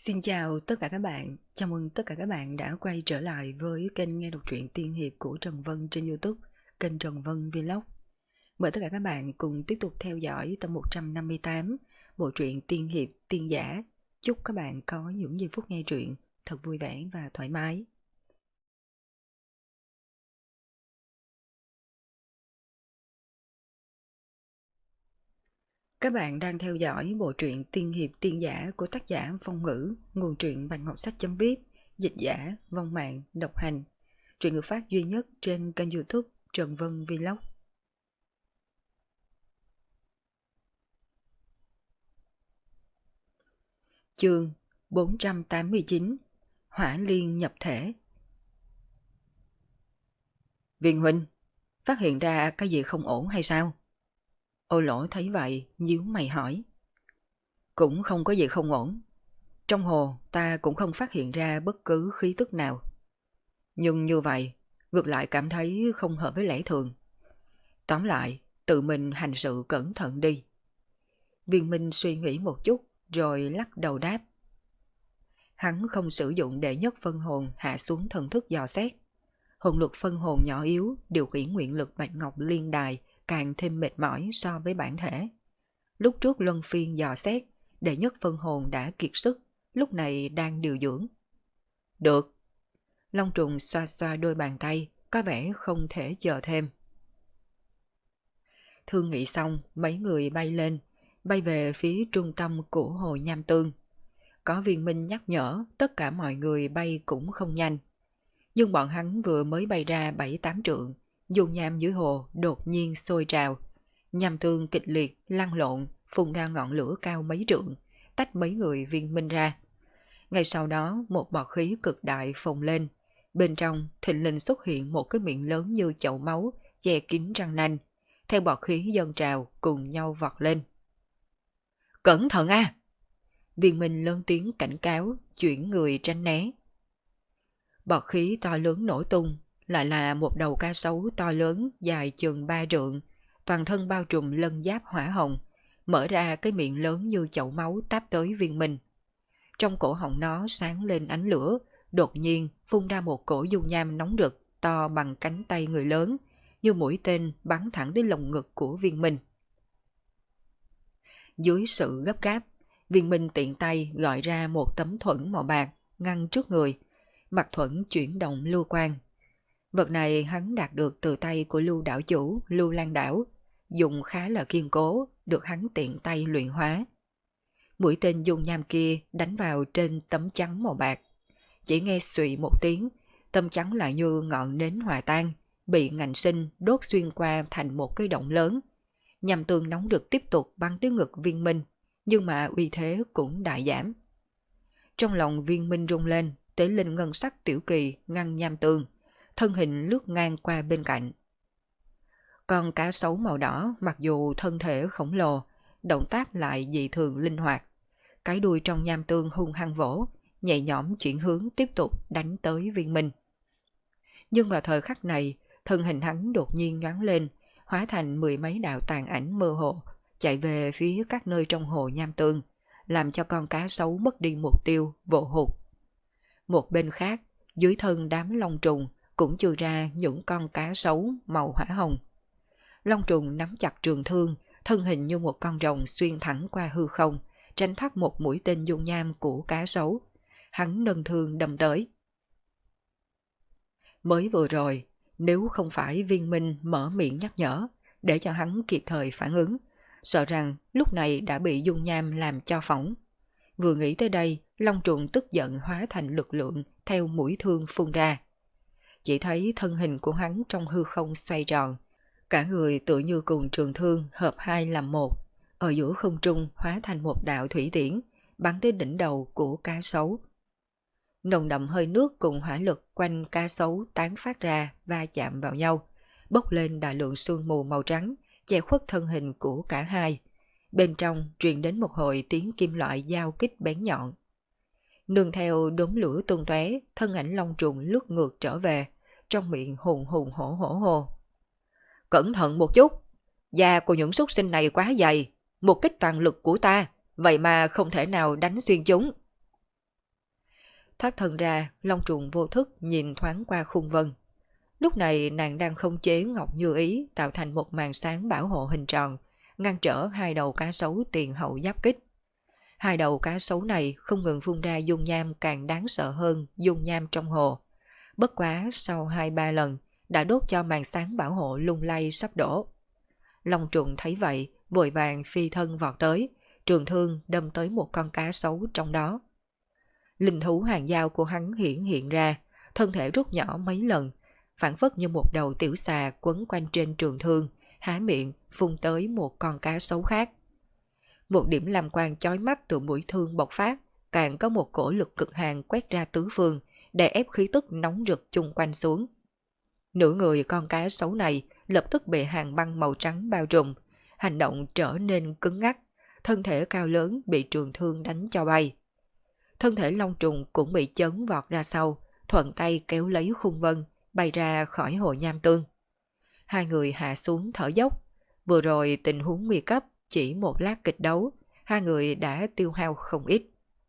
Xin chào tất cả các bạn, chào mừng tất cả các bạn đã quay trở lại với kênh nghe đọc truyện tiên hiệp của Trần Vân trên YouTube, kênh Trần Vân Vlog. Mời tất cả các bạn cùng tiếp tục theo dõi tập 158, bộ truyện tiên hiệp tiên giả. Chúc các bạn có những giây phút nghe truyện thật vui vẻ và thoải mái. Các bạn đang theo dõi bộ truyện tiên hiệp tiên giả của tác giả Phong Ngữ, nguồn truyện Bạch Ngọc Sách.viết, dịch giả Vong Mạng độc hành. Truyện được phát duy nhất trên kênh YouTube Trần Vân Vlog. Chương 489, Hỏa liên nhập thể. Viên huynh, phát hiện ra cái gì không ổn hay sao? Ô Lỗ thấy vậy, nhíu mày hỏi. Cũng không có gì không ổn. Trong hồ ta cũng không phát hiện ra bất cứ khí tức nào. Nhưng như vậy, ngược lại cảm thấy không hợp với lẽ thường. Tóm lại, tự mình hành sự cẩn thận đi. Viên Minh suy nghĩ một chút, rồi lắc đầu đáp. Hắn không sử dụng đệ nhất phân hồn hạ xuống thần thức dò xét. Hồn lực phân hồn nhỏ yếu điều khiển nguyện lực Bạch Ngọc Liên Đài càng thêm mệt mỏi so với bản thể. Lúc trước luân phiên dò xét, đệ nhất phân hồn đã kiệt sức, lúc này đang điều dưỡng. Được. Long trùng xoa xoa đôi bàn tay, có vẻ không thể chờ thêm. Thương nghị xong, mấy người bay lên, bay về phía trung tâm của hồ Nham Tương. Có Viên Minh nhắc nhở, tất cả mọi người bay cũng không nhanh. Nhưng bọn hắn vừa mới bay ra 7-8 trượng, dung nham dưới hồ đột nhiên sôi trào. Nham tương kịch liệt, lăn lộn, phun ra ngọn lửa cao mấy trượng, tách mấy người Viên Minh ra. Ngay sau đó một bọt khí cực đại phồng lên. Bên trong thình lình xuất hiện một cái miệng lớn như chậu máu, che kín răng nanh. Theo bọt khí dâng trào cùng nhau vọt lên. Cẩn thận a! Viên Minh lớn tiếng cảnh cáo, chuyển người tránh né. Bọt khí to lớn nổ tung, lại là một đầu cá sấu to lớn dài chừng 3 trượng, toàn thân bao trùm lân giáp hỏa hồng, mở ra cái miệng lớn như chậu máu táp tới Viên Minh. Trong cổ họng nó sáng lên ánh lửa, đột nhiên phun ra một cổ dung nham nóng rực to bằng cánh tay người lớn, như mũi tên bắn thẳng đến lồng ngực của Viên Minh. Dưới sự gấp gáp, Viên Minh tiện tay gọi ra một tấm thuẫn màu bạc ngăn trước người. Mặt thuẫn chuyển động lưu quang. Vật này hắn đạt được từ tay của Lưu đảo chủ Lưu Lan đảo, dùng khá là kiên cố, được hắn tiện tay luyện hóa. Mũi tên dung nham kia đánh vào trên tấm trắng màu bạc. Chỉ nghe xụy một tiếng, tấm trắng lại như ngọn nến hòa tan, bị ngạnh sinh đốt xuyên qua thành một cái động lớn. Nham tương nóng được tiếp tục bắn tới ngực Viên Minh, nhưng mà uy thế cũng đại giảm. Trong lòng Viên Minh rung lên, tế linh ngân sắc tiểu kỳ ngăn nham tương, thân hình lướt ngang qua bên cạnh. Con cá sấu màu đỏ mặc dù thân thể khổng lồ, động tác lại dị thường linh hoạt. Cái đuôi trong nham tương hung hăng vỗ, nhẹ nhõm chuyển hướng tiếp tục đánh tới Viên Minh. Nhưng vào thời khắc này, thân hình hắn đột nhiên nhoáng lên, hóa thành 10 mấy đạo tàn ảnh mơ hồ, chạy về phía các nơi trong hồ nham tương, làm cho con cá sấu mất đi mục tiêu, vồ hụt. Một bên khác, dưới thân đám long trùng cũng chui ra những con cá sấu màu hỏa hồng. Long trùng nắm chặt trường thương, thân hình như một con rồng xuyên thẳng qua hư không, tránh thoát một mũi tên dung nham của cá sấu. Hắn nâng thương đâm tới. Mới vừa rồi, nếu không phải Viên Minh mở miệng nhắc nhở, để cho hắn kịp thời phản ứng, sợ rằng lúc này đã bị dung nham làm cho phỏng. Vừa nghĩ tới đây, long trùng tức giận hóa thành lực lượng theo mũi thương phun ra. Chỉ thấy thân hình của hắn trong hư không xoay tròn, cả người tự như cùng trường thương hợp hai làm một, ở giữa không trung hóa thành một đạo thủy tiễn, bắn tới đỉnh đầu của cá sấu. Nồng đậm hơi nước cùng hỏa lực quanh cá sấu tán phát ra va chạm vào nhau, bốc lên đại lượng sương mù màu trắng, che khuất thân hình của cả hai. Bên trong truyền đến một hồi tiếng kim loại giao kích bén nhọn. Nương theo đốm lửa tung tóe, thân ảnh long trùng lướt ngược trở về, trong miệng hùng hùng hổ hổ hô. Cẩn thận một chút, da của những súc sinh này quá dày, một kích toàn lực của ta, vậy mà không thể nào đánh xuyên chúng. Thoát thân ra, Long trùng vô thức nhìn thoáng qua khung vân. Lúc này nàng đang khống chế Ngọc Như Ý tạo thành một màn sáng bảo hộ hình tròn, ngăn trở hai đầu cá sấu tiền hậu giáp kích. Hai đầu cá sấu này không ngừng phun ra dung nham càng đáng sợ hơn dung nham trong hồ. Bất quá sau 2-3 lần đã đốt cho màn sáng bảo hộ lung lay sắp đổ. Long trùng thấy vậy, vội vàng phi thân vọt tới, trường thương đâm tới một con cá sấu trong đó. Linh thú hàng dao của hắn hiện ra, thân thể rút nhỏ mấy lần, phản phất như một đầu tiểu xà quấn quanh trên trường thương, há miệng phun tới một con cá sấu khác. Một điểm lam quang chói mắt từ mũi thương bộc phát, càng có một cổ lực cực hàn quét ra tứ phương, đè ép khí tức nóng rực chung quanh xuống. Nửa người con cá sấu này lập tức bị hàng băng màu trắng bao trùm, hành động trở nên cứng ngắc, thân thể cao lớn bị trường thương đánh cho bay. Thân thể long trùng cũng bị chấn vọt ra sau, thuận tay kéo lấy khung vân, bay ra khỏi hồ nham tương. Hai người hạ xuống thở dốc, vừa rồi tình huống nguy cấp, chỉ một lát kịch đấu, hai người đã tiêu hao không ít.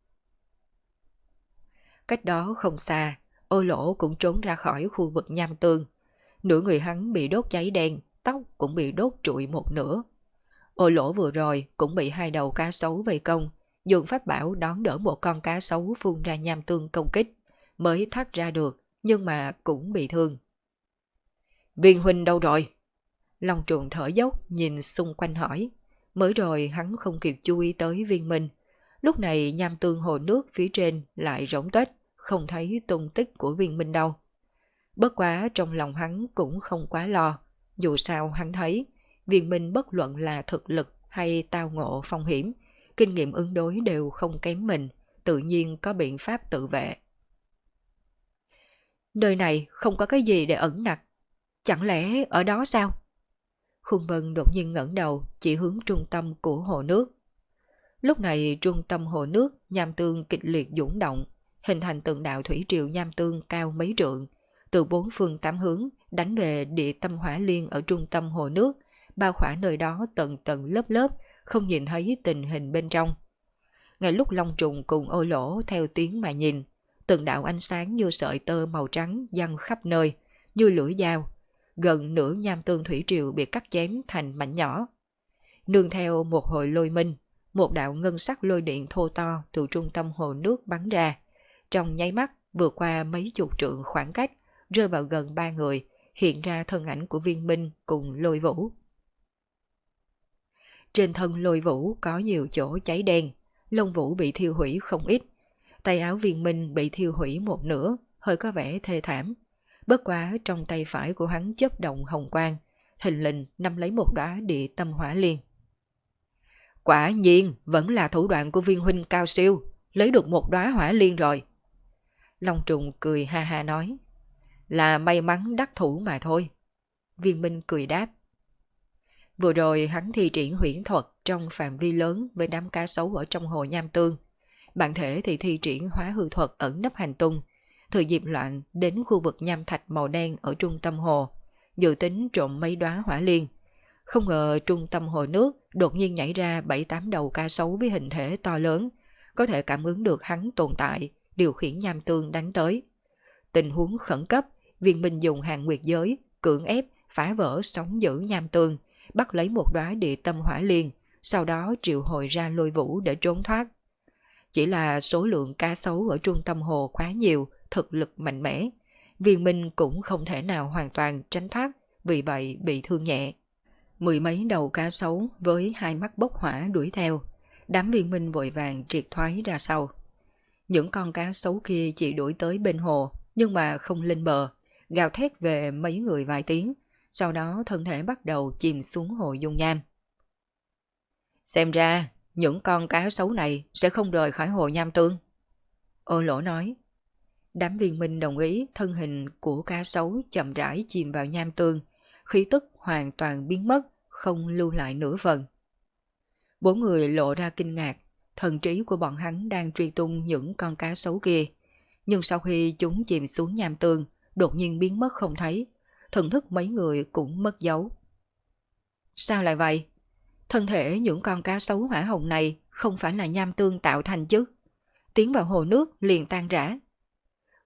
Cách đó không xa, Ô Lỗ cũng trốn ra khỏi khu vực nham tương. Nửa người hắn bị đốt cháy đen, tóc cũng bị đốt trụi một nửa. Ô Lỗ vừa rồi cũng bị hai đầu cá sấu vây công, dùng pháp bảo đón đỡ một con cá sấu phun ra nham tương công kích, mới thoát ra được, nhưng mà cũng bị thương. Viên huynh đâu rồi? Long trùng thở dốc nhìn xung quanh hỏi. Mới rồi hắn không kịp chú ý tới Viên Minh. Lúc này nham tương hồ nước phía trên lại rỗng tuếch, không thấy tung tích của Viên Minh đâu. Bất quá trong lòng hắn cũng không quá lo. Dù sao hắn thấy Viên Minh bất luận là thực lực hay tao ngộ phong hiểm, kinh nghiệm ứng đối đều không kém mình, tự nhiên có biện pháp tự vệ. Nơi này không có cái gì để ẩn nặc. Chẳng lẽ ở đó sao? Khung Vân đột nhiên ngẩng đầu chỉ hướng trung tâm của hồ nước. Lúc này trung tâm hồ nước nham tương kịch liệt dũng động, hình thành từng đạo thủy triều nham tương cao mấy trượng, từ bốn phương tám hướng đánh về địa tâm hỏa liên ở trung tâm hồ nước, bao khỏa nơi đó tầng tầng lớp lớp, không nhìn thấy tình hình bên trong. Ngay lúc Long trùng cùng Ô Lỗ theo tiếng mà nhìn, từng đạo ánh sáng như sợi tơ màu trắng giăng khắp nơi, như lưỡi dao. Gần nửa nham tương thủy triều bị cắt chém thành mảnh nhỏ. Nương theo một hồi lôi minh, một đạo ngân sắc lôi điện thô to từ trung tâm hồ nước bắn ra, trong nháy mắt vượt qua mấy chục trượng khoảng cách, rơi vào gần 3 người, hiện ra thân ảnh của Viên Minh cùng Lôi Vũ. Trên thân Lôi Vũ có nhiều chỗ cháy đen, lông vũ bị thiêu hủy không ít, tay áo Viên Minh bị thiêu hủy một nửa, hơi có vẻ thê thảm. Bất quá trong tay phải của hắn chớp động hồng quang, thình lình nắm lấy một đóa địa tâm hỏa liên. Quả nhiên vẫn là thủ đoạn của Viên huynh cao siêu, lấy được một đóa hỏa liên rồi. Long trùng cười ha ha nói, là may mắn đắc thủ mà thôi. Viên Minh cười đáp. Vừa rồi hắn thi triển huyễn thuật trong phạm vi lớn với đám cá sấu ở trong hồ nham tương. Bản thể thì thi triển hóa hư thuật ẩn nấp hành tung, thời dịp loạn đến khu vực nham thạch màu đen ở trung tâm hồ, dự tính trộm mấy đóa hỏa liên. Không ngờ trung tâm hồ nước đột nhiên nhảy ra 7-8 đầu cá sấu với hình thể to lớn, có thể cảm ứng được hắn tồn tại, điều khiển nham tương đánh tới. Tình huống khẩn cấp, Viên Minh dùng hàng nguyệt giới, cưỡng ép, phá vỡ sóng giữ nham tương, bắt lấy một đóa địa tâm hỏa liên, sau đó triệu hồi ra Lôi Vũ để trốn thoát. Chỉ là số lượng cá sấu ở trung tâm hồ quá nhiều, thực lực mạnh mẽ. Viên Minh cũng không thể nào hoàn toàn tránh thoát, vì vậy bị thương nhẹ. 10 mấy đầu cá sấu với hai mắt bốc hỏa đuổi theo. Đám Viên Minh vội vàng triệt thoái ra sau. Những con cá sấu kia chỉ đuổi tới bên hồ, nhưng mà không lên bờ, gào thét về mấy người vài tiếng, sau đó thân thể bắt đầu chìm xuống hồ dung nham. Xem ra, những con cá sấu này sẽ không rời khỏi hồ nham tương. Ô Lỗ nói. Đám Viên Minh đồng ý, thân hình của cá sấu chậm rãi chìm vào nham tương, khí tức hoàn toàn biến mất, không lưu lại nửa phần. Bốn người lộ ra kinh ngạc, thần trí của bọn hắn đang truy tung những con cá sấu kia, nhưng sau khi chúng chìm xuống nham tương, đột nhiên biến mất không thấy, thần thức mấy người cũng mất dấu. Sao lại vậy? Thân thể những con cá sấu hỏa hồng này không phải là nham tương tạo thành chứ? Tiến vào hồ nước liền tan rã.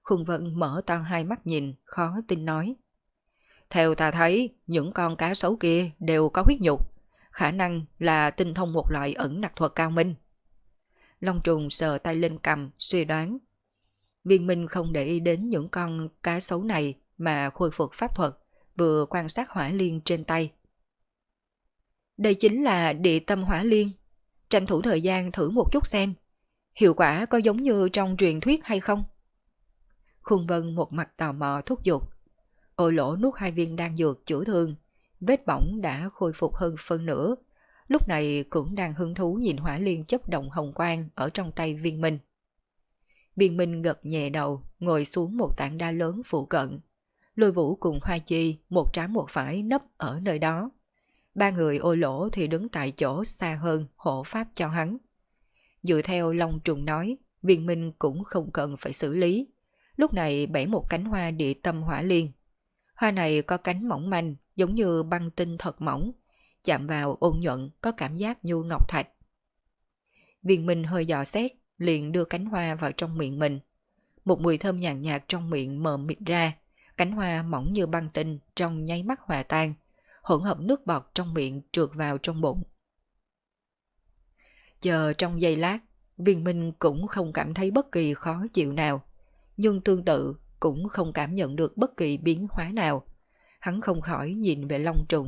Khương Vân mở to hai mắt nhìn, khó tin nói. Theo ta thấy, những con cá sấu kia đều có huyết nhục, khả năng là tinh thông một loại ẩn nặc thuật cao minh. Long trùng sờ tay lên cằm, suy đoán. Viên Minh không để ý đến những con cá sấu này mà khôi phục pháp thuật, vừa quan sát hỏa liên trên tay. Đây chính là địa tâm hỏa liên. Tranh thủ thời gian thử một chút xem, hiệu quả có giống như trong truyền thuyết hay không? Khương Vân một mặt tò mò thúc giục. Ô Lỗ nuốt 2 viên đan dược chữa thương, vết bỏng đã khôi phục hơn phân nửa. Lúc này cũng đang hứng thú nhìn hỏa liên chớp động hồng quang ở trong tay Viên Minh. Viên Minh gật nhẹ đầu, ngồi xuống một tảng đá lớn phụ cận. Lôi Vũ cùng Hoa Chi một trái một phải nấp ở nơi đó. 3 người Ô Lỗ thì đứng tại chỗ xa hơn hộ pháp cho hắn. Dựa theo Long Trùng nói, Viên Minh cũng không cần phải xử lý. Lúc này bẻ một cánh hoa địa tâm hỏa liên. Hoa này có cánh mỏng manh, giống như băng tinh thật mỏng, chạm vào ôn nhuận có cảm giác như ngọc thạch. Viên Minh hơi dò xét, liền đưa cánh hoa vào trong miệng mình. Một mùi thơm nhàn nhạt trong miệng mờ mịt ra, cánh hoa mỏng như băng tinh trong nháy mắt hòa tan, hỗn hợp nước bọt trong miệng trượt vào trong bụng. Chờ trong giây lát, Viên Minh cũng không cảm thấy bất kỳ khó chịu nào, nhưng tương tự cũng không cảm nhận được bất kỳ biến hóa nào. Hắn không khỏi nhìn về Long Trùng.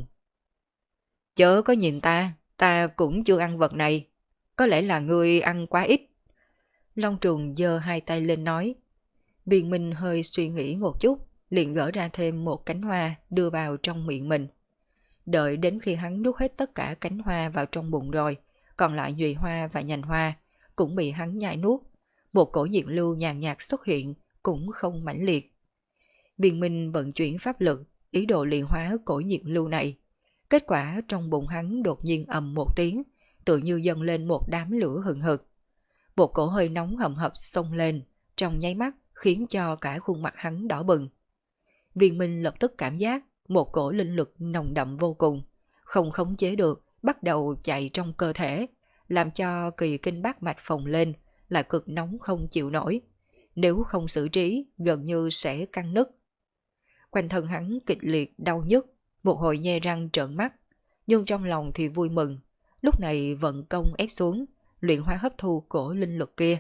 Chớ có nhìn ta cũng chưa ăn vật này. Có lẽ là ngươi ăn quá ít. Long Trùng giơ 2 tay lên nói. Viên Minh hơi suy nghĩ một chút, liền gỡ ra thêm một cánh hoa đưa vào trong miệng mình. Đợi đến khi hắn nuốt hết tất cả cánh hoa vào trong bụng rồi, còn lại nhụy hoa và nhành hoa cũng bị hắn nhai nuốt. Một cổ nhiệt lưu nhàn nhạt xuất hiện, cũng không mãnh liệt. Viên Minh vận chuyển pháp lực, ý đồ luyện hóa cổ nhiệt lưu này. Kết quả trong bụng hắn đột nhiên ầm một tiếng, tự như dâng lên một đám lửa hừng hực. Một cổ hơi nóng hầm hập xông lên, trong nháy mắt khiến cho cả khuôn mặt hắn đỏ bừng. Viên Minh lập tức cảm giác một cổ linh lực nồng đậm vô cùng, không khống chế được, bắt đầu chạy trong cơ thể, làm cho kỳ kinh bát mạch phồng lên, lại cực nóng không chịu nổi. Nếu không xử trí, gần như sẽ căng nứt. Quanh thân hắn kịch liệt đau nhức, một hồi nhe răng trợn mắt, nhưng trong lòng thì vui mừng. Lúc này vận công ép xuống, luyện hóa hấp thu cổ linh lực kia.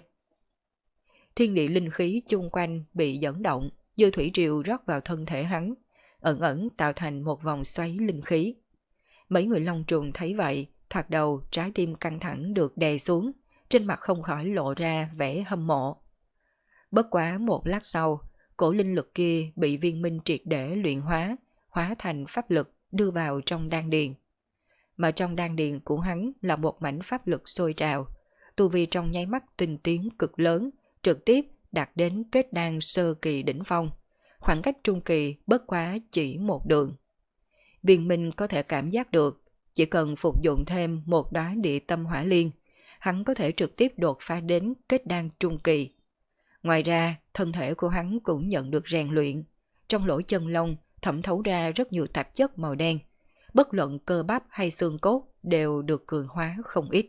Thiên địa linh khí chung quanh bị dẫn động, như thủy triều rót vào thân thể hắn, ẩn ẩn tạo thành một vòng xoáy linh khí. Mấy người Long Trùng thấy vậy, thoạt đầu trái tim căng thẳng được đè xuống, trên mặt không khỏi lộ ra vẻ hâm mộ. Bất quá một lát sau, cổ linh lực kia bị Viên Minh triệt để luyện hóa, hóa thành pháp lực đưa vào trong đan điền. Mà trong đan điền của hắn là một mảnh pháp lực sôi trào, tu vi trong nháy mắt tinh tiến cực lớn, trực tiếp đạt đến kết đan sơ kỳ đỉnh phong. Khoảng cách trung kỳ bất quá chỉ một đường. Viên Minh có thể cảm giác được, chỉ cần phục dụng thêm một đóa địa tâm hỏa liên, hắn có thể trực tiếp đột phá đến kết đan trung kỳ. Ngoài ra, thân thể của hắn cũng nhận được rèn luyện. Trong lỗ chân lông thẩm thấu ra rất nhiều tạp chất màu đen. Bất luận cơ bắp hay xương cốt đều được cường hóa không ít.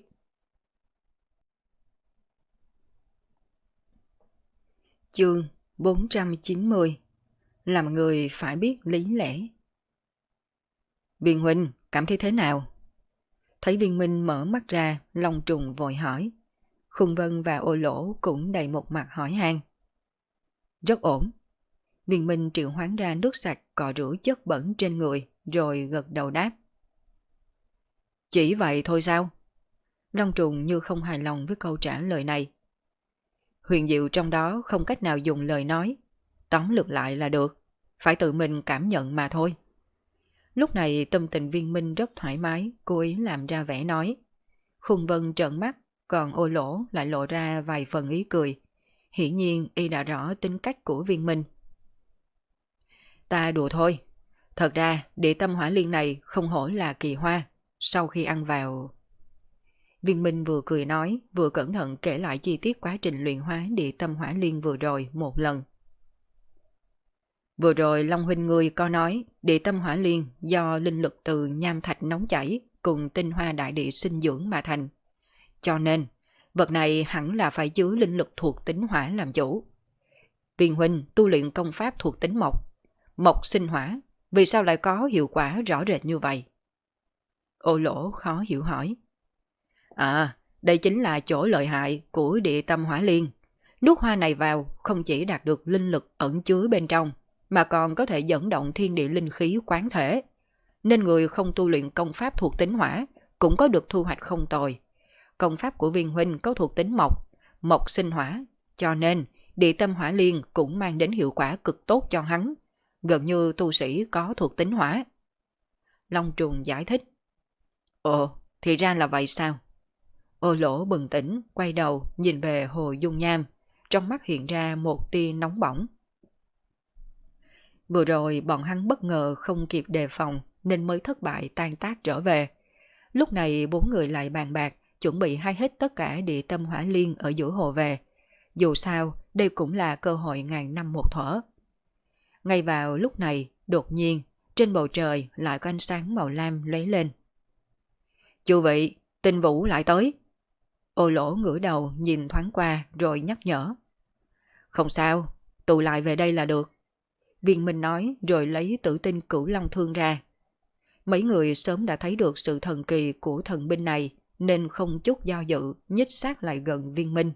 Chương 490. Làm người phải biết lý lẽ. Viên huynh, cảm thấy thế nào? Thấy Viên Minh mở mắt ra, Long Trùng vội hỏi. Khương Vân và Ô Lỗ cũng đầy một mặt hỏi han. Rất ổn. Viên Minh triệu hoán ra nước sạch cọ rửa chất bẩn trên người, rồi gật đầu đáp. Chỉ vậy thôi sao? Long Trùng như không hài lòng với câu trả lời này. Huyền diệu trong đó không cách nào dùng lời nói. Tóm lược lại là được, phải tự mình cảm nhận mà thôi. Lúc này tâm tình Viên Minh rất thoải mái, cố ý làm ra vẻ nói. Khương Vân trợn mắt, còn Ô Lỗ lại lộ ra vài phần ý cười. Hiển nhiên y đã rõ tính cách của Viên Minh. Ta đùa thôi. Thật ra địa tâm hỏa liên này không hổ là kỳ hoa. Sau khi ăn vào... Viên Minh vừa cười nói, vừa cẩn thận kể lại chi tiết quá trình luyện hóa địa tâm hỏa liên vừa rồi một lần. Vừa rồi Long huynh ngươi có nói địa tâm hỏa liên do linh lực từ nham thạch nóng chảy cùng tinh hoa đại địa sinh dưỡng mà thành. Cho nên, vật này hẳn là phải chứa linh lực thuộc tính hỏa làm chủ. Viên huynh tu luyện công pháp thuộc tính mộc. Mộc sinh hỏa, vì sao lại có hiệu quả rõ rệt như vậy? Ô Lỗ khó hiểu hỏi. À, đây chính là chỗ lợi hại của địa tâm hỏa liên. Nuốt hoa này vào không chỉ đạt được linh lực ẩn chứa bên trong, mà còn có thể dẫn động thiên địa linh khí quán thể. Nên người không tu luyện công pháp thuộc tính hỏa cũng có được thu hoạch không tồi. Công pháp của viên huynh có thuộc tính mộc, mộc sinh hỏa, cho nên địa tâm hỏa liên cũng mang đến hiệu quả cực tốt cho hắn, gần như tu sĩ có thuộc tính hỏa. Long Trùng giải thích. Ồ, thì ra là vậy sao? Ô Lỗ bừng tỉnh, quay đầu nhìn về Hồ Dung Nham, trong mắt hiện ra một tia nóng bỏng. Vừa rồi bọn hắn bất ngờ không kịp đề phòng nên mới thất bại tan tác trở về. Lúc này bốn người lại bàn bạc, chuẩn bị hái hết tất cả địa tâm hỏa liên ở giữa hồ về. Dù sao, đây cũng là cơ hội ngàn năm một thuở. Ngay vào lúc này, đột nhiên, trên bầu trời lại có ánh sáng màu lam lóe lên. Chư vị, Tinh Vũ lại tới. Ô Lỗ ngửa đầu nhìn thoáng qua rồi nhắc nhở. Không sao, tụ lại về đây là được. Viên Minh nói rồi lấy Tử Tinh Cửu Long Thương ra. Mấy người sớm đã thấy được sự thần kỳ của thần binh này nên không chút do dự nhích sát lại gần Viên Minh.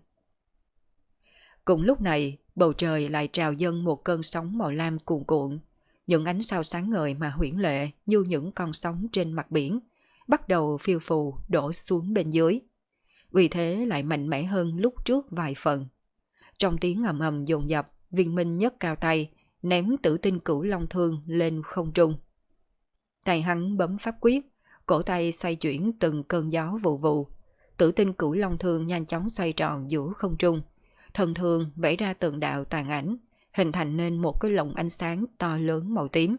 Cùng lúc này, bầu trời lại trào dâng một cơn sóng màu lam cuồn cuộn. Những ánh sao sáng ngời mà huyễn lệ như những con sóng trên mặt biển, bắt đầu phiêu phù đổ xuống bên dưới. Vì thế lại mạnh mẽ hơn lúc trước vài phần. Trong tiếng ầm ầm dồn dập, Viên Minh nhấc cao tay, ném Tử Tinh Cửu Long Thương lên không trung. Tay hắn bấm pháp quyết, cổ tay xoay chuyển từng cơn gió vụ vụ. Tử Tinh Cửu Long Thương nhanh chóng xoay tròn giữa không trung. Thần thương vẽ ra từng đạo tàn ảnh, hình thành nên một cái lồng ánh sáng to lớn màu tím.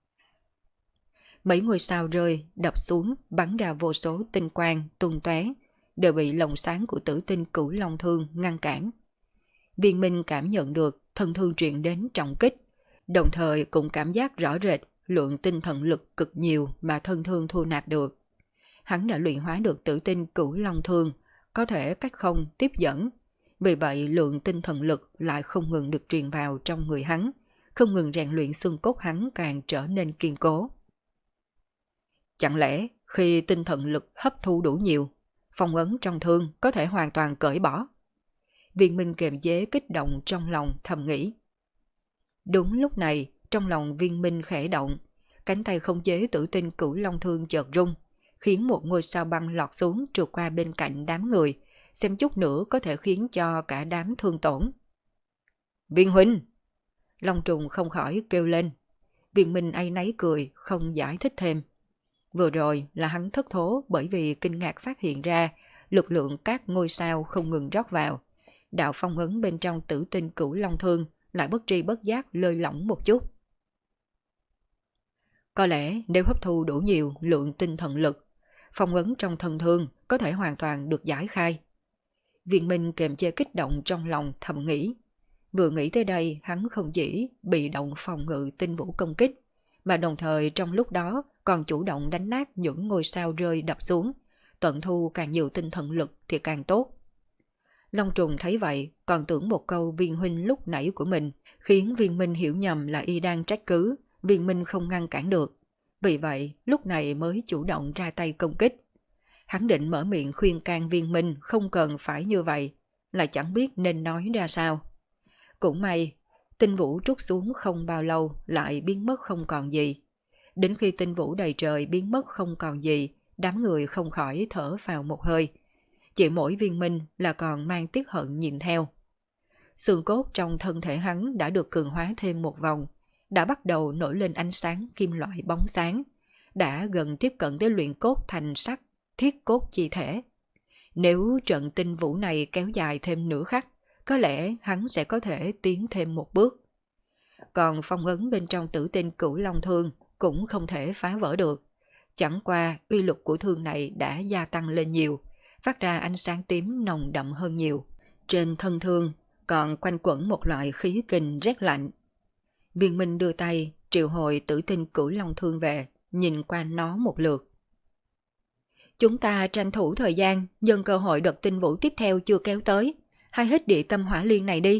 Mấy ngôi sao rơi, đập xuống, bắn ra vô số tinh quang, tung tóe, đều bị lồng sáng của Tử Tinh Cửu Long Thương ngăn cản. Viên Minh cảm nhận được thần thương truyền đến trọng kích, đồng thời cũng cảm giác rõ rệt lượng tinh thần lực cực nhiều mà thân thương thu nạp được. Hắn đã luyện hóa được Tử Tinh Cửu Long Thương, có thể cách không tiếp dẫn. Vì vậy lượng tinh thần lực lại không ngừng được truyền vào trong người hắn, không ngừng rèn luyện xương cốt hắn càng trở nên kiên cố. Chẳng lẽ khi tinh thần lực hấp thu đủ nhiều, phong ấn trong thương có thể hoàn toàn cởi bỏ? Viên Minh kiềm chế kích động trong lòng thầm nghĩ. Đúng lúc này, trong lòng Viên Minh khẽ động, cánh tay không chế Tử Tinh Cửu Long Thương chợt rung, khiến một ngôi sao băng lọt xuống trượt qua bên cạnh đám người, xem chút nữa có thể khiến cho cả đám thương tổn. Viên huynh! Long Trùng không khỏi kêu lên. Viên Minh áy náy cười, không giải thích thêm. Vừa rồi là hắn thất thố bởi vì kinh ngạc phát hiện ra lực lượng các ngôi sao không ngừng rót vào. Đạo phong ấn bên trong Tử Tinh Cửu Long Thương lại bất tri bất giác lơi lỏng một chút. Có lẽ nếu hấp thu đủ nhiều lượng tinh thần lực, phong ấn trong thân thương có thể hoàn toàn được giải khai. Viên Minh kềm chế kích động trong lòng thầm nghĩ. Vừa nghĩ tới đây, hắn không chỉ bị động phòng ngự Tinh Vũ công kích, mà đồng thời trong lúc đó còn chủ động đánh nát những ngôi sao rơi đập xuống, tận thu càng nhiều tinh thần lực thì càng tốt. Long Trùng thấy vậy, còn tưởng một câu Viên huynh lúc nãy của mình, khiến Viên Minh hiểu nhầm là y đang trách cứ, Viên Minh không ngăn cản được. Vì vậy, lúc này mới chủ động ra tay công kích. Hắn định mở miệng khuyên can Viên Minh không cần phải như vậy, lại chẳng biết nên nói ra sao. Cũng may, Tinh Vũ trút xuống không bao lâu lại biến mất không còn gì. Đến khi Tinh Vũ đầy trời biến mất không còn gì, đám người không khỏi thở vào một hơi. Chỉ mỗi Viên Minh là còn mang tiếc hận nhìn theo. Xương cốt trong thân thể hắn đã được cường hóa thêm một vòng, đã bắt đầu nổi lên ánh sáng kim loại bóng sáng, đã gần tiếp cận tới luyện cốt thành sắc thiết cốt chi thể. Nếu trận Tinh Vũ này kéo dài thêm nửa khắc, có lẽ hắn sẽ có thể tiến thêm một bước. Còn phong ấn bên trong Tử Tinh Cửu Long Thương cũng không thể phá vỡ được. Chẳng qua uy lực của thương này đã gia tăng lên nhiều, phát ra ánh sáng tím nồng đậm hơn nhiều. Trên thân thương còn quanh quẩn một loại khí kình rét lạnh. Viên Minh đưa tay triệu hồi Tử Tinh Cửu Long Thương về, nhìn qua nó một lượt. Chúng ta tranh thủ thời gian, nhân cơ hội đợt Tinh Vũ tiếp theo chưa kéo tới, hay hết địa tâm hỏa liên này đi,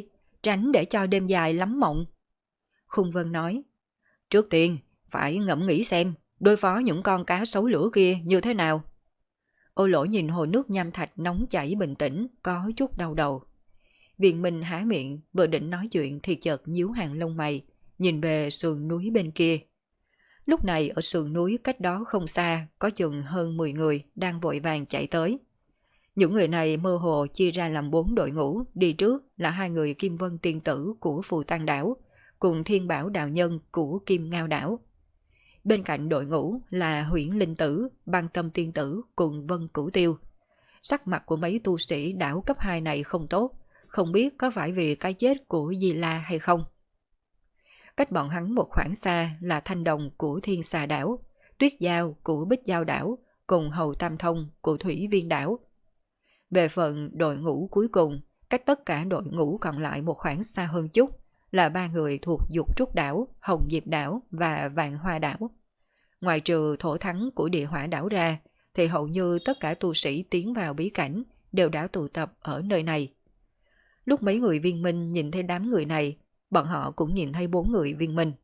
tránh để cho đêm dài lắm mộng. Khung Vân nói, trước tiên phải ngẫm nghĩ xem đối phó những con cá sấu lửa kia như thế nào. Ô Lỗ nhìn hồ nước nham thạch nóng chảy bình tĩnh, có chút đau đầu. Viên Minh há miệng, vừa định nói chuyện thì chợt nhíu hàng lông mày, nhìn về sườn núi bên kia. Lúc này ở sườn núi cách đó không xa, có chừng hơn 10 người đang vội vàng chạy tới. Những người này mơ hồ chia ra làm 4 đội ngũ, đi trước là 2 người Kim Vân Tiên Tử của Phù Tăng Đảo, cùng Thiên Bảo Đạo Nhân của Kim Ngao Đảo. Bên cạnh đội ngũ là Huyễn Linh Tử, Băng Tâm Tiên Tử cùng Vân Cửu Tiêu. Sắc mặt của mấy tu sĩ đảo cấp 2 này không tốt, không biết có phải vì cái chết của Di La hay không. Cách bọn hắn một khoảng xa là Thanh Đồng của Thiên Xà Đảo, Tuyết Giao của Bích Giao Đảo cùng Hầu Tam Thông của Thủy Viên Đảo. Về phần đội ngũ cuối cùng, cách tất cả đội ngũ còn lại một khoảng xa hơn chút, là 3 người thuộc Dục Trúc Đảo, Hồng Diệp Đảo và Vạn Hoa Đảo. Ngoài trừ thổ thắng của Địa Hỏa Đảo ra, thì hầu như tất cả tu sĩ tiến vào bí cảnh đều đã tụ tập ở nơi này. Lúc mấy người Viên Minh nhìn thấy đám người này, bọn họ cũng nhìn thấy 4 người Viên Minh.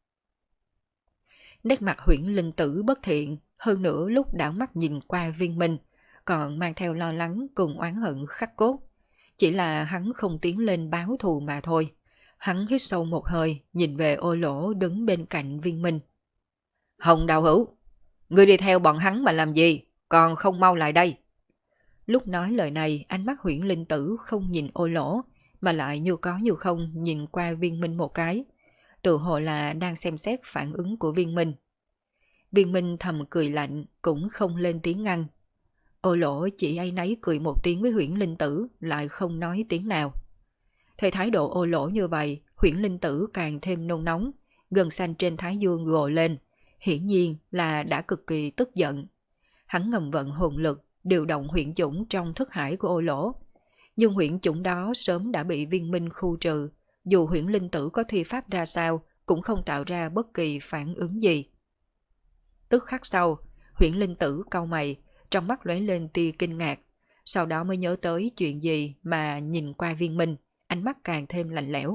Nét mặt Huyễn Linh Tử bất thiện, hơn nữa lúc đảo mắt nhìn qua Viên Minh, còn mang theo lo lắng cùng oán hận khắc cốt. Chỉ là hắn không tiến lên báo thù mà thôi. Hắn hít sâu một hơi, nhìn về Ô Lỗ đứng bên cạnh Viên Minh. Hồng đạo hữu, ngươi đi theo bọn hắn mà làm gì, còn không mau lại đây. Lúc nói lời này, ánh mắt Huyễn Linh Tử không nhìn Ô Lỗ, mà lại như có như không nhìn qua Viên Minh một cái. Tự hồ là đang xem xét phản ứng của Viên Minh. Viên Minh thầm cười lạnh, cũng không lên tiếng ngăn. Ô Lỗ chỉ áy náy cười một tiếng với Huyễn Linh Tử, lại không nói tiếng nào. Thấy thái độ Ô Lỗ như vậy, Huyễn Linh Tử càng thêm nôn nóng, gân xanh trên thái dương gồ lên, hiển nhiên là đã cực kỳ tức giận. Hắn ngầm vận hồn lực, điều động huyễn chủng trong thức hải của Ô Lỗ. Nhưng huyễn chủng đó sớm đã bị Viên Minh khu trừ, dù Huyễn Linh Tử có thi pháp ra sao, cũng không tạo ra bất kỳ phản ứng gì. Tức khắc sau, Huyễn Linh Tử cau mày, trong mắt lóe lên tia kinh ngạc, sau đó mới nhớ tới chuyện gì mà nhìn qua Viên Minh, ánh mắt càng thêm lạnh lẽo.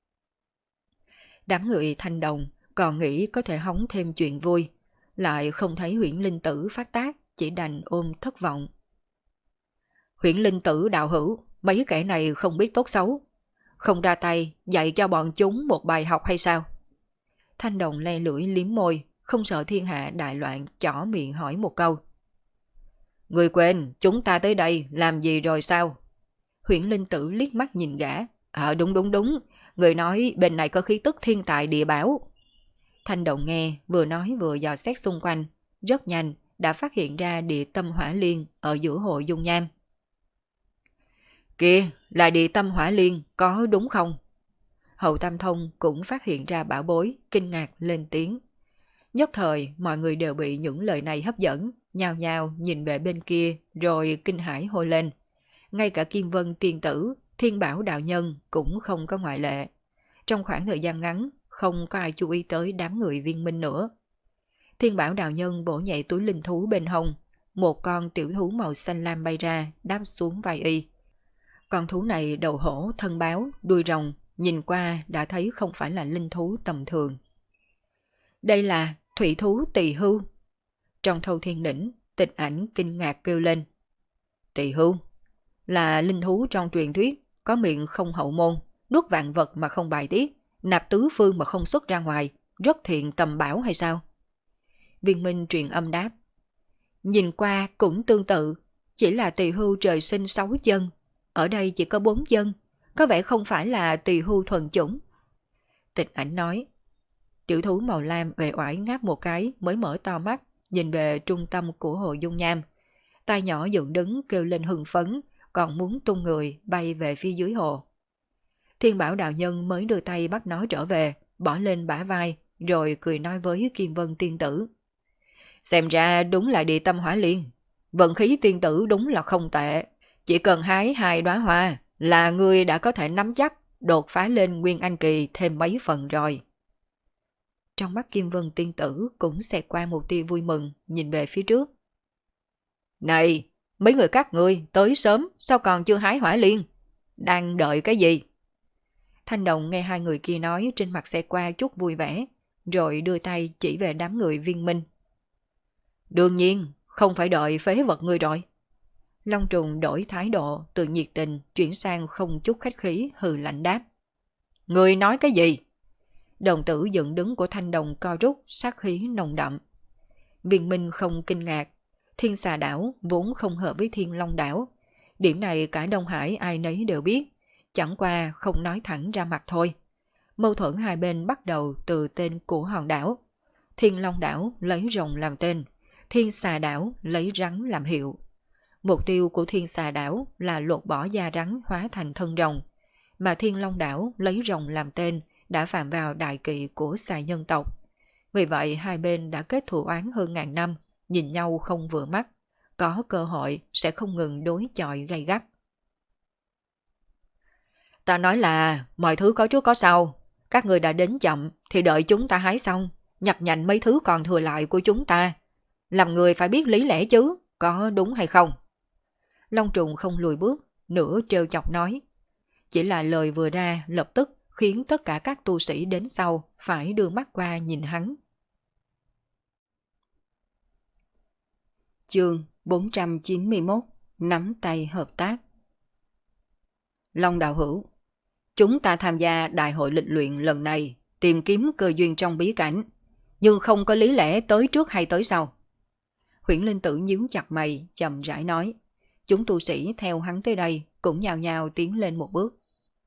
Đám người Thanh Đồng còn nghĩ có thể hóng thêm chuyện vui, lại không thấy Huyễn Linh Tử phát tác, chỉ đành ôm thất vọng. Huyễn Linh Tử đạo hữu, mấy kẻ này không biết tốt xấu, không ra tay dạy cho bọn chúng một bài học hay sao? Thanh Đồng le lưỡi liếm môi, không sợ thiên hạ đại loạn, chỏ miệng hỏi một câu. Người quên chúng ta tới đây làm gì rồi sao? Huyễn Linh Tử liếc mắt nhìn gã. Đúng, người nói bên này có khí tức thiên tài địa bảo. Thanh Đồng nghe, vừa nói vừa dò xét xung quanh, rất nhanh đã phát hiện ra địa tâm hỏa liên ở giữa hồ dung nham. Kìa, là địa tâm hỏa liên, có đúng không? Hầu Tam Thông cũng phát hiện ra bảo bối, kinh ngạc lên tiếng. Nhất thời, mọi người đều bị những lời này hấp dẫn, nhao nhao nhìn về bên kia rồi kinh hãi hô lên. Ngay cả Kim Vân Tiên Tử, Thiên Bảo Đạo Nhân cũng không có ngoại lệ. Trong khoảng thời gian ngắn, không có ai chú ý tới đám người Viên Minh nữa. Thiên Bảo Đạo Nhân bổ nhẹ túi linh thú bên hông, một con tiểu thú màu xanh lam bay ra, đáp xuống vai y. Con thú này đầu hổ, thân báo, đuôi rồng, nhìn qua đã thấy không phải là linh thú tầm thường. Đây là thủy thú Tỳ Hưu. Trong Thâu Thiên Đỉnh, Tịch Ảnh kinh ngạc kêu lên. Tỳ Hưu là linh thú trong truyền thuyết, có miệng không hậu môn, nuốt vạn vật mà không bài tiết, nạp tứ phương mà không xuất ra ngoài, rất thiện tầm bảo hay sao? Viên Minh truyền âm đáp. Nhìn qua cũng tương tự, chỉ là Tỳ Hưu trời sinh 6 chân, ở đây chỉ có 4 chân, có vẻ không phải là Tỳ Hưu thuần chủng. Tịch Ảnh nói. Tiểu thú màu lam uể oải ngáp một cái mới mở to mắt, nhìn về trung tâm của hồ dung nham. Tai nhỏ dựng đứng kêu lên hưng phấn, còn muốn tung người bay về phía dưới hồ. Thiên Bảo Đạo Nhân mới đưa tay bắt nó trở về, bỏ lên bả vai, rồi cười nói với Kim Vân Tiên Tử. Xem ra đúng là địa tâm hỏa liên. Vận khí tiên tử đúng là không tệ. Chỉ cần hái 2 đóa hoa là ngươi đã có thể nắm chắc đột phá lên Nguyên Anh Kỳ thêm mấy phần rồi. Trong mắt Kim Vân Tiên Tử cũng xẹt qua một tia vui mừng, nhìn về phía trước. Này, mấy người các ngươi tới sớm, sao còn chưa hái hỏa liên? Đang đợi cái gì? Thanh Đồng nghe hai người kia nói, trên mặt xe qua chút vui vẻ, rồi đưa tay chỉ về đám người Viên Minh. Đương nhiên, không phải đợi phế vật ngươi rồi. Long Trùng đổi thái độ từ nhiệt tình chuyển sang không chút khách khí, hừ lạnh đáp. Ngươi nói cái gì? Đồng tử dựng đứng của Thanh Đồng co rút, sát khí nồng đậm. Viên Minh không kinh ngạc. Thiên Xà Đảo vốn không hợp với Thiên Long Đảo. Điểm này cả Đông Hải ai nấy đều biết, chẳng qua không nói thẳng ra mặt thôi. Mâu thuẫn hai bên bắt đầu từ tên của hòn đảo. Thiên Long Đảo lấy rồng làm tên, Thiên Xà Đảo lấy rắn làm hiệu. Mục tiêu của Thiên Xà Đảo là lột bỏ da rắn hóa thành thân rồng, mà Thiên Long Đảo lấy rồng làm tên đã phạm vào đại kỵ của xà nhân tộc. Vì vậy hai bên đã kết thù oán hơn ngàn năm, nhìn nhau không vừa mắt, có cơ hội sẽ không ngừng đối chọi gay gắt. Ta nói là mọi thứ có trước có sau, các người đã đến chậm thì đợi chúng ta hái xong, nhặt nhạnh mấy thứ còn thừa lại của chúng ta. Làm người phải biết lý lẽ chứ, có đúng hay không? Long Trùng không lùi bước, nửa trêu chọc nói. Chỉ là lời vừa ra lập tức khiến tất cả các tu sĩ đến sau phải đưa mắt qua nhìn hắn. Chương 491: Nắm tay hợp tác. Long đạo hữu, chúng ta tham gia đại hội lịch luyện lần này tìm kiếm cơ duyên trong bí cảnh, nhưng không có lý lẽ tới trước hay tới sau. Huyễn Linh Tử nhíu chặt mày, chậm rãi nói. Chúng tu sĩ theo hắn tới đây cũng nhào nhào tiến lên một bước.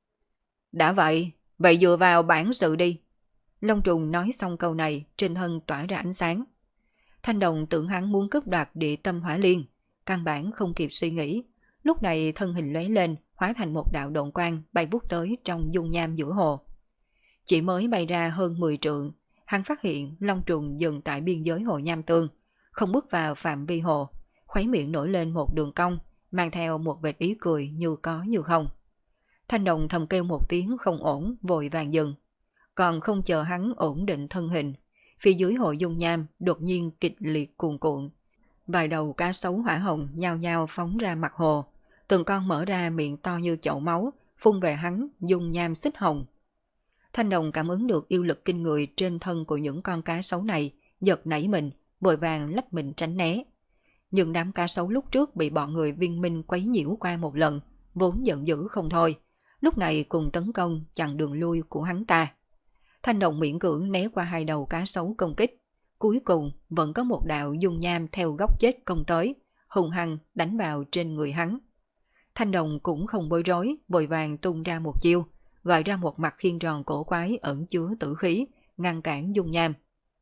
Đã vậy, vậy dựa vào bản sự đi. Long Trùng nói xong câu này, trên thân tỏa ra ánh sáng. Thanh Đồng tưởng hắn muốn cướp đoạt địa tâm hỏa liên, căn bản không kịp suy nghĩ. Lúc này thân hình lóe lên, hóa thành một đạo độn quang bay vút tới trong dung nham giữa hồ. Chỉ mới bay ra hơn 10 trượng, hắn phát hiện Long Trùng dừng tại biên giới hồ Nham Tương, không bước vào phạm vi hồ, khóe miệng nổi lên một đường cong, mang theo một vệt ý cười như có như không. Thanh Đồng thầm kêu một tiếng không ổn, vội vàng dừng. Còn không chờ hắn ổn định thân hình, phía dưới hồ dung nham đột nhiên kịch liệt cuồn cuộn. Vài đầu cá sấu hỏa hồng nhao nhao phóng ra mặt hồ, từng con mở ra miệng to như chậu máu, phun về hắn dung nham xích hồng. Thanh Đồng cảm ứng được yêu lực kinh người trên thân của những con cá sấu này, giật nảy mình, vội vàng lách mình tránh né. Nhưng đám cá sấu lúc trước bị bọn người Viên Minh quấy nhiễu qua một lần, vốn giận dữ không thôi, lúc này cùng tấn công chặn đường lui của hắn ta. Thanh Đồng miễn cưỡng né qua hai đầu cá sấu công kích, cuối cùng vẫn có một đạo dung nham theo góc chết công tới, hùng hăng đánh vào trên người hắn. Thanh Đồng cũng không bối rối, vội vàng tung ra một chiêu, gọi ra một mặt khiên tròn cổ quái ẩn chứa tử khí, ngăn cản dung nham.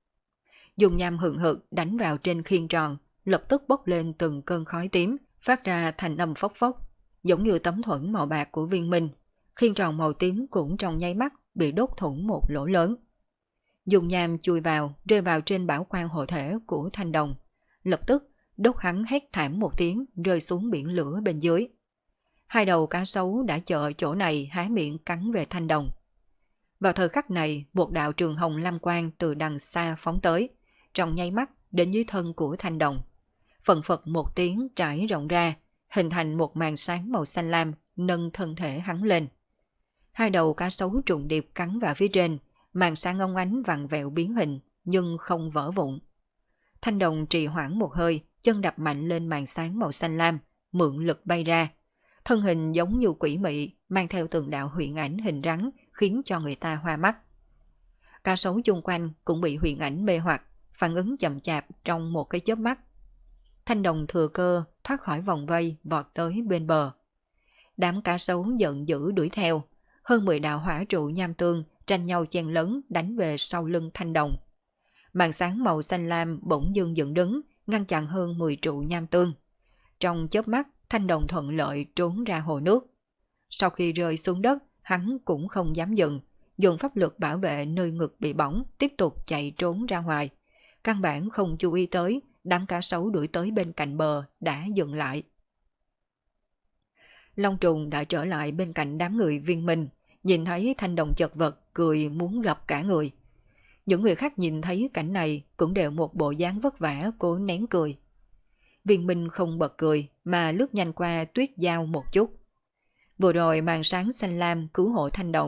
Dung nham hừng hực đánh vào trên khiên tròn, lập tức bốc lên từng cơn khói tím, phát ra thành âm phốc phốc, giống như tấm thuẫn màu bạc của Viên Minh. Khiên tròn màu tím cũng trong nháy mắt bị đốt thủng một lỗ lớn. Dung nham chui vào, rơi vào trên bảo quan hộ thể của Thanh Đồng. Lập tức, đốt hắn hét thảm một tiếng, rơi xuống biển lửa bên dưới. Hai đầu cá sấu đã chờ ở chỗ này há miệng cắn về Thanh Đồng. Vào thời khắc này, một đạo trường hồng lam quang từ đằng xa phóng tới, trong nháy mắt đến dưới thân của Thanh Đồng. Phần phật một tiếng trải rộng ra, hình thành một màn sáng màu xanh lam, nâng thân thể hắn lên. Hai đầu cá sấu trùng điệp cắn vào phía trên, màn sáng óng ánh vặn vẹo biến hình, nhưng không vỡ vụn. Thanh Đồng trì hoãn một hơi, chân đập mạnh lên màn sáng màu xanh lam, mượn lực bay ra. Thân hình giống như quỷ mị, mang theo từng đạo huyền ảnh hình rắn, khiến cho người ta hoa mắt. Cá sấu chung quanh cũng bị huyền ảnh mê hoặc, phản ứng chậm chạp trong một cái chớp mắt. Thanh Đồng thừa cơ thoát khỏi vòng vây, vọt tới bên bờ. Đám cá sấu giận dữ đuổi theo, hơn 10 đạo hỏa trụ nham tương tranh nhau chen lấn đánh về sau lưng Thanh Đồng. Màn sáng màu xanh lam bỗng dưng dựng đứng, ngăn chặn hơn 10 trụ nham tương. Trong chớp mắt, Thanh Đồng thuận lợi trốn ra hồ nước. Sau khi rơi xuống đất, hắn cũng không dám dừng, dùng pháp lực bảo vệ nơi ngực bị bỏng, tiếp tục chạy trốn ra ngoài. Căn bản không chú ý tới, đám cá sấu đuổi tới bên cạnh bờ đã dừng lại. Long Trùng đã trở lại bên cạnh đám người Viên Minh, nhìn thấy Thanh Đồng chật vật, cười muốn gặp cả người. Những người khác nhìn thấy cảnh này cũng đều một bộ dáng vất vả cố nén cười. Viên Minh không bật cười mà lướt nhanh qua Tuyết Giao một chút. Vừa rồi màn sáng xanh lam cứu hộ Thanh Đồng,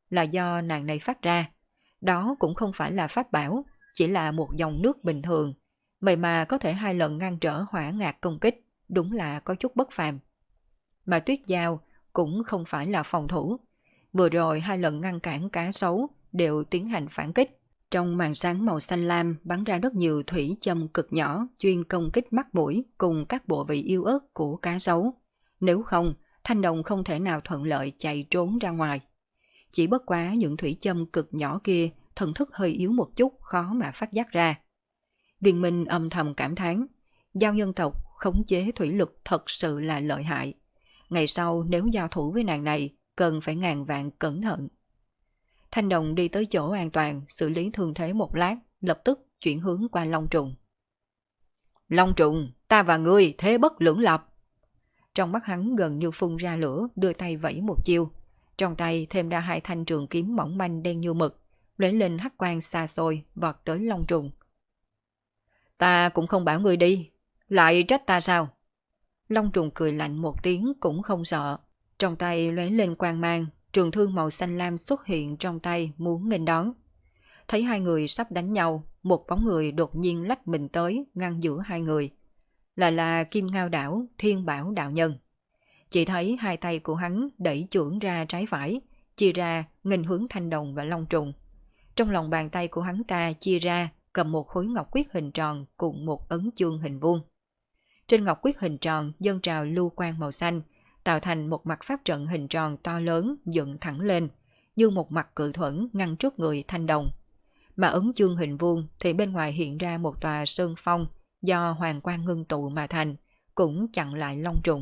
là do nàng này phát ra. Đó cũng không phải là pháp bảo, chỉ là một dòng nước bình thường, vậy mà có thể 2 lần ngăn trở hỏa ngạc công kích, đúng là có chút bất phàm. Mà tuyết giao cũng không phải là phòng thủ. Vừa rồi 2 lần ngăn cản cá sấu đều tiến hành phản kích. Trong màn sáng màu xanh lam bắn ra rất nhiều thủy châm cực nhỏ chuyên công kích mắt mũi cùng các bộ vị yếu ớt của cá sấu. Nếu không, Thanh Đồng không thể nào thuận lợi chạy trốn ra ngoài. Chỉ bất quá những thủy châm cực nhỏ kia thần thức hơi yếu một chút, khó mà phát giác ra. Viên Minh âm thầm cảm thán, giao nhân tộc khống chế thủy lực thật sự là lợi hại. Ngày sau nếu giao thủ với nàng này, cần phải ngàn vạn cẩn thận. Thanh Đồng đi tới chỗ an toàn, xử lý thương thế một lát, lập tức chuyển hướng qua Long Trùng. Long Trùng, ta và ngươi thế bất lưỡng lập. Trong mắt hắn gần như phun ra lửa, đưa tay vẫy một chiêu. Trong tay thêm ra 2 thanh trường kiếm mỏng manh đen như mực, lóe lên hắc quang xa xôi, vọt tới Long Trùng. Ta cũng không bảo ngươi đi, lại trách ta sao? Long Trùng cười lạnh một tiếng cũng không sợ. Trong tay lóe lên quang mang, trường thương màu xanh lam xuất hiện trong tay muốn nghênh đón. Thấy 2 người sắp đánh nhau, một bóng người đột nhiên lách mình tới ngăn giữa 2 người. Là Kim Ngao Đảo, Thiên Bảo đạo nhân. Chỉ thấy 2 tay của hắn đẩy chưởng ra trái phải, chia ra nghênh hướng Thanh Đồng và Long Trùng. Trong lòng bàn tay của hắn ta chia ra cầm một khối ngọc quyết hình tròn cùng một ấn chương hình vuông. Trên ngọc quyết hình tròn dâng trào lưu quang màu xanh, tạo thành một mặt pháp trận hình tròn to lớn dựng thẳng lên, như một mặt cự thuẫn ngăn trước người Thanh Đồng. Mà ấn chương hình vuông thì bên ngoài hiện ra một tòa sơn phong do hoàng quang ngưng tụ mà thành, cũng chặn lại Long Trùng.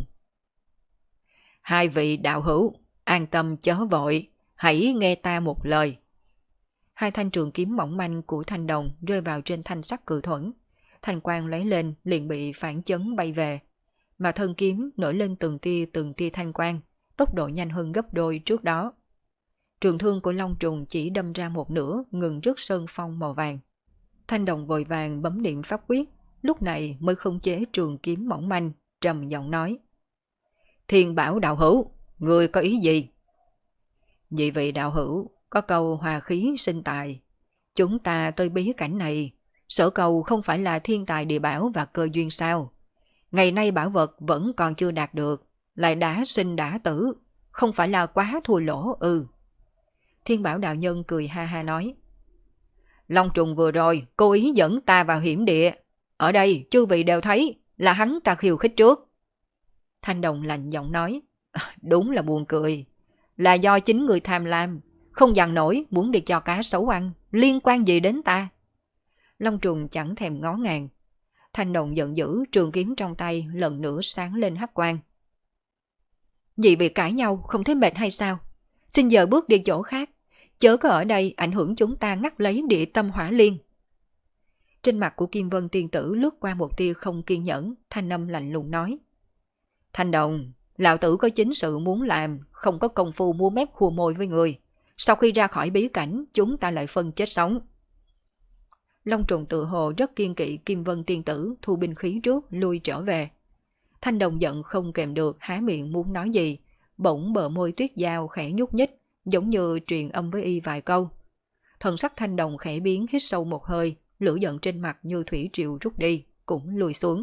2 vị đạo hữu, an tâm chớ vội, hãy nghe ta một lời. 2 thanh trường kiếm mỏng manh của Thanh Đồng rơi vào trên thanh sắc cự thuẫn. Thanh quang lóe lên liền bị phản chấn bay về. Mà thân kiếm nổi lên từng tia thanh quang, tốc độ nhanh hơn gấp đôi trước đó. Trường thương của Long Trùng chỉ đâm ra một nửa, ngừng trước sơn phong màu vàng. Thanh Đồng vội vàng bấm niệm pháp quyết, lúc này mới khống chế trường kiếm mỏng manh, trầm giọng nói. Thiên Bảo đạo hữu, ngươi có ý gì? Vậy vị đạo hữu, có câu hòa khí sinh tài. Chúng ta tới bí cảnh này, sở cầu không phải là thiên tài địa bảo và cơ duyên sao? Ngày nay bảo vật vẫn còn chưa đạt được, lại đã sinh đã tử, không phải là quá thua lỗ ư? Thiên Bảo đạo nhân cười ha ha nói. Long Trùng vừa rồi cố ý dẫn ta vào hiểm địa. Ở đây chư vị đều thấy là hắn ta khiêu khích trước. Thanh Đồng lạnh giọng nói. Đúng là buồn cười. Là do chính người tham lam, không dằn nổi muốn đi cho cá sấu ăn, liên quan gì đến ta? Long Trùng chẳng thèm ngó ngàng. Thanh Đồng giận dữ, trường kiếm trong tay lần nữa sáng lên hắc quang. Vì bị cãi nhau không thấy mệt hay sao? Xin giờ bước đi chỗ khác, chớ có ở đây ảnh hưởng chúng ta ngắt lấy địa tâm hỏa liên. Trên mặt của Kim Vân tiên tử lướt qua một tia không kiên nhẫn, thanh âm lạnh lùng nói. Thanh Đồng, lão tử có chính sự muốn làm, không có công phu mua mép khua môi với người. Sau khi ra khỏi bí cảnh, chúng ta lại phân chết sống. Long Trùng tự hồ rất kiên kỵ Kim Vân tiên tử, thu binh khí trước, lui trở về. Thanh Đồng giận không kèm được, há miệng muốn nói gì, bỗng bờ môi tuyết dao khẽ nhúc nhích, giống như truyền âm với y vài câu. Thần sắc Thanh Đồng khẽ biến, hít sâu một hơi, lửa giận trên mặt như thủy triều rút đi, cũng lùi xuống.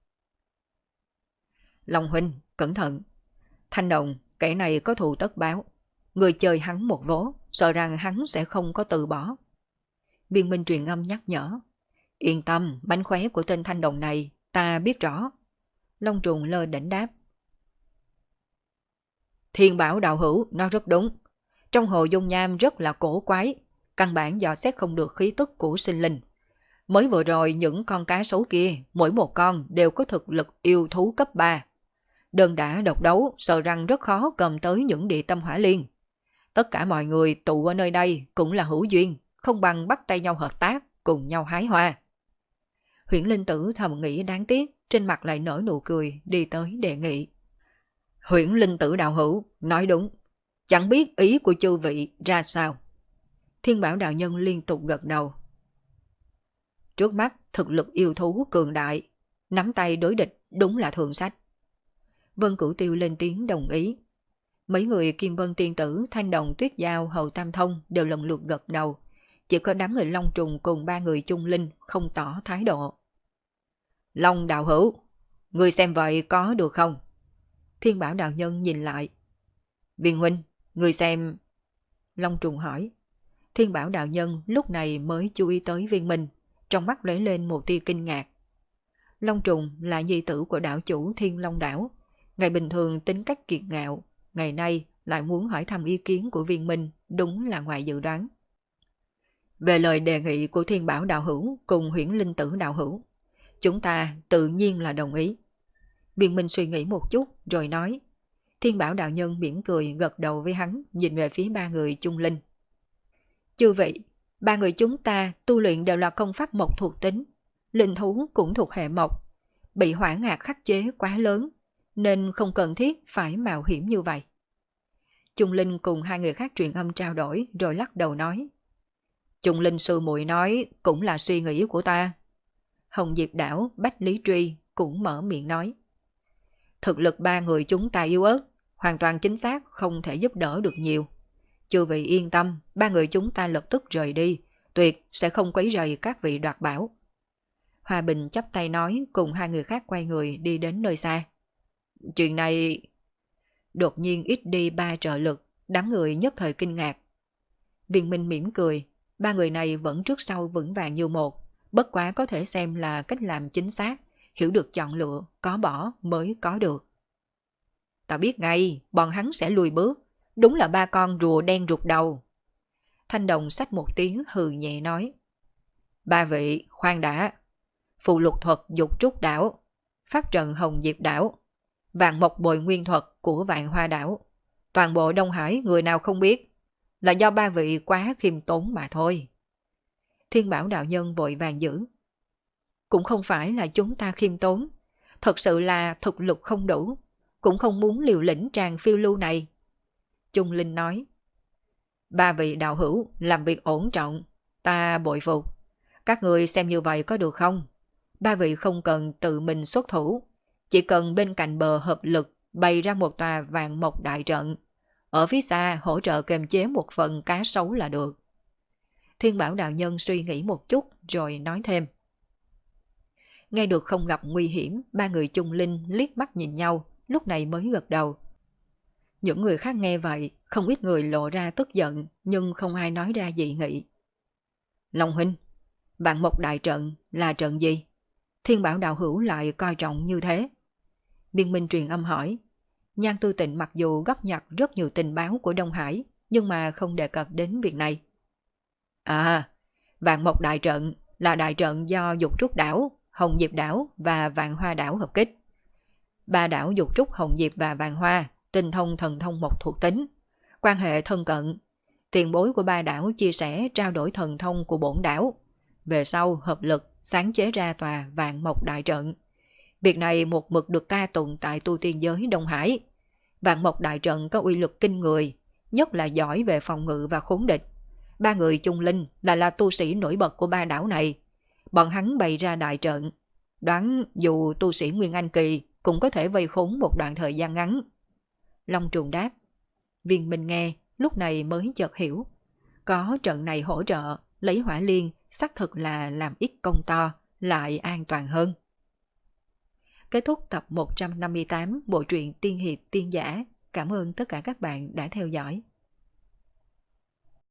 Long huynh, cẩn thận. Thanh Đồng, kẻ này có thù tất báo. Người chơi hắn một vố, sợ rằng hắn sẽ không có từ bỏ. Viên Minh truyền âm nhắc nhở. Yên tâm, bánh khóe của tên Thanh Đồng này, ta biết rõ. Long Trùng lơ đỉnh đáp. Thiên Bảo đạo hữu, nó rất đúng. Trong hồ dung nham rất là cổ quái, căn bản dò xét không được khí tức của sinh linh. Mới vừa rồi những con cá sấu kia, mỗi một con đều có thực lực yêu thú cấp 3. Đơn đã độc đấu, sợ rằng rất khó cầm tới những địa tâm hỏa liên. Tất cả mọi người tụ ở nơi đây cũng là hữu duyên, không bằng bắt tay nhau hợp tác, cùng nhau hái hoa. Huyễn Linh Tử thầm nghĩ đáng tiếc, trên mặt lại nở nụ cười, đi tới đề nghị. Huyễn Linh Tử đạo hữu, nói đúng, chẳng biết ý của chư vị ra sao. Thiên Bảo đạo nhân liên tục gật đầu. Trước mắt thực lực yêu thú cường đại, nắm tay đối địch đúng là thượng sách. Vân Cửu Tiêu lên tiếng đồng ý. Mấy người Kim Vân Tiên Tử, Thanh Đồng, Tuyết Giao, Hầu Tam Thông đều lần lượt gật đầu. Chỉ có đám người Long Trùng cùng ba người Chung Linh không tỏ thái độ. Long đạo hữu, người xem vậy có được không? Thiên Bảo đạo nhân nhìn lại. Viên huynh, người xem... Long Trùng hỏi. Thiên Bảo đạo nhân lúc này mới chú ý tới Viên Minh, trong mắt lóe lên một tia kinh ngạc. Long Trùng là nhi tử của đảo chủ Thiên Long đảo, ngày bình thường tính cách kiệt ngạo, ngày nay lại muốn hỏi thăm ý kiến của Viên Minh, đúng là ngoài dự đoán. Về lời đề nghị của Thiên Bảo đạo hữu cùng Huyễn Linh Tử đạo hữu, chúng ta tự nhiên là đồng ý. Viên Minh suy nghĩ một chút rồi nói. Thiên Bảo đạo nhân mỉm cười gật đầu với hắn, nhìn về phía ba người Chung Linh. Chư vị, ba người chúng ta tu luyện đều là công pháp mộc thuộc tính, linh thú cũng thuộc hệ mộc, bị hỏa ngạc khắc chế quá lớn, nên không cần thiết phải mạo hiểm như vậy. Chung Linh cùng hai người khác truyền âm trao đổi rồi lắc đầu nói. Chung Linh sư muội nói cũng là suy nghĩ của ta. Hồng Diệp đảo Bách Lý Truy cũng mở miệng nói. Thực lực ba người chúng ta yếu ớt, hoàn toàn chính xác không thể giúp đỡ được nhiều. Chư vị yên tâm, ba người chúng ta lập tức rời đi, tuyệt sẽ không quấy rầy các vị đoạt bảo. Hòa Bình chắp tay nói cùng hai người khác quay người đi đến nơi xa. Chuyện này... Đột nhiên ít đi ba trợ lực, đám người nhất thời kinh ngạc. Viên Minh mỉm cười, ba người này vẫn trước sau vững vàng như một, bất quá có thể xem là cách làm chính xác, hiểu được chọn lựa, có bỏ mới có được. Ta biết ngay, bọn hắn sẽ lùi bước, đúng là ba con rùa đen rụt đầu. Thanh Đồng xách một tiếng hừ nhẹ nói. Ba vị, khoan đã. Phù lục thuật Dục Trúc đảo, pháp trận Hồng Diệp đảo, vạn mộc bồi nguyên thuật của Vạn Hoa đảo. Toàn bộ Đông Hải người nào không biết, là do ba vị quá khiêm tốn mà thôi. Thiên Bảo đạo nhân vội vàng giữ. Cũng không phải là chúng ta khiêm tốn, thật sự là thực lực không đủ, cũng không muốn liều lĩnh tràng phiêu lưu này. Chung Linh nói. Ba vị đạo hữu làm việc ổn trọng, ta bội phục. Các người xem như vậy có được không? Ba vị không cần tự mình xuất thủ, chỉ cần bên cạnh bờ hợp lực bày ra một tòa vạn mộc đại trận, ở phía xa hỗ trợ kềm chế một phần cá sấu là được. Thiên Bảo đạo nhân suy nghĩ một chút rồi nói thêm. Nghe được không gặp nguy hiểm, ba người Chung Linh liếc mắt nhìn nhau, lúc này mới gật đầu. Những người khác nghe vậy, không ít người lộ ra tức giận, nhưng không ai nói ra dị nghị. Long huynh, vạn mộc đại trận là trận gì? Thiên Bảo đạo hữu lại coi trọng như thế. Viên Minh truyền âm hỏi. Nhan Tư Tịnh mặc dù góp nhặt rất nhiều tình báo của Đông Hải, nhưng mà không đề cập đến việc này. À, vạn mộc đại trận là đại trận do Dục Trúc đảo, Hồng Diệp đảo và Vạn Hoa đảo hợp kích. Ba đảo Dục Trúc, Hồng Diệp và Vạn Hoa tinh thông thần thông mộc thuộc tính, quan hệ thân cận. Tiền bối của ba đảo chia sẻ trao đổi thần thông của bổn đảo, về sau hợp lực sáng chế ra tòa vạn mộc đại trận. Việc này một mực được ca tụng tại tu tiên giới Đông Hải. Vạn mộc đại trận có uy lực kinh người, nhất là giỏi về phòng ngự và khốn địch. Ba người Chung Linh là tu sĩ nổi bật của ba đảo này. Bọn hắn bày ra đại trận, đoán dù tu sĩ Nguyên Anh Kỳ cũng có thể vây khốn một đoạn thời gian ngắn. Long Trùng đáp. Viên Minh nghe, lúc này mới chợt hiểu. Có trận này hỗ trợ, lấy hỏa liên xác thực là làm ít công to, lại an toàn hơn. Kết thúc tập 158 bộ truyện Tiên Hiệp Tiên Giả. Cảm ơn tất cả các bạn đã theo dõi.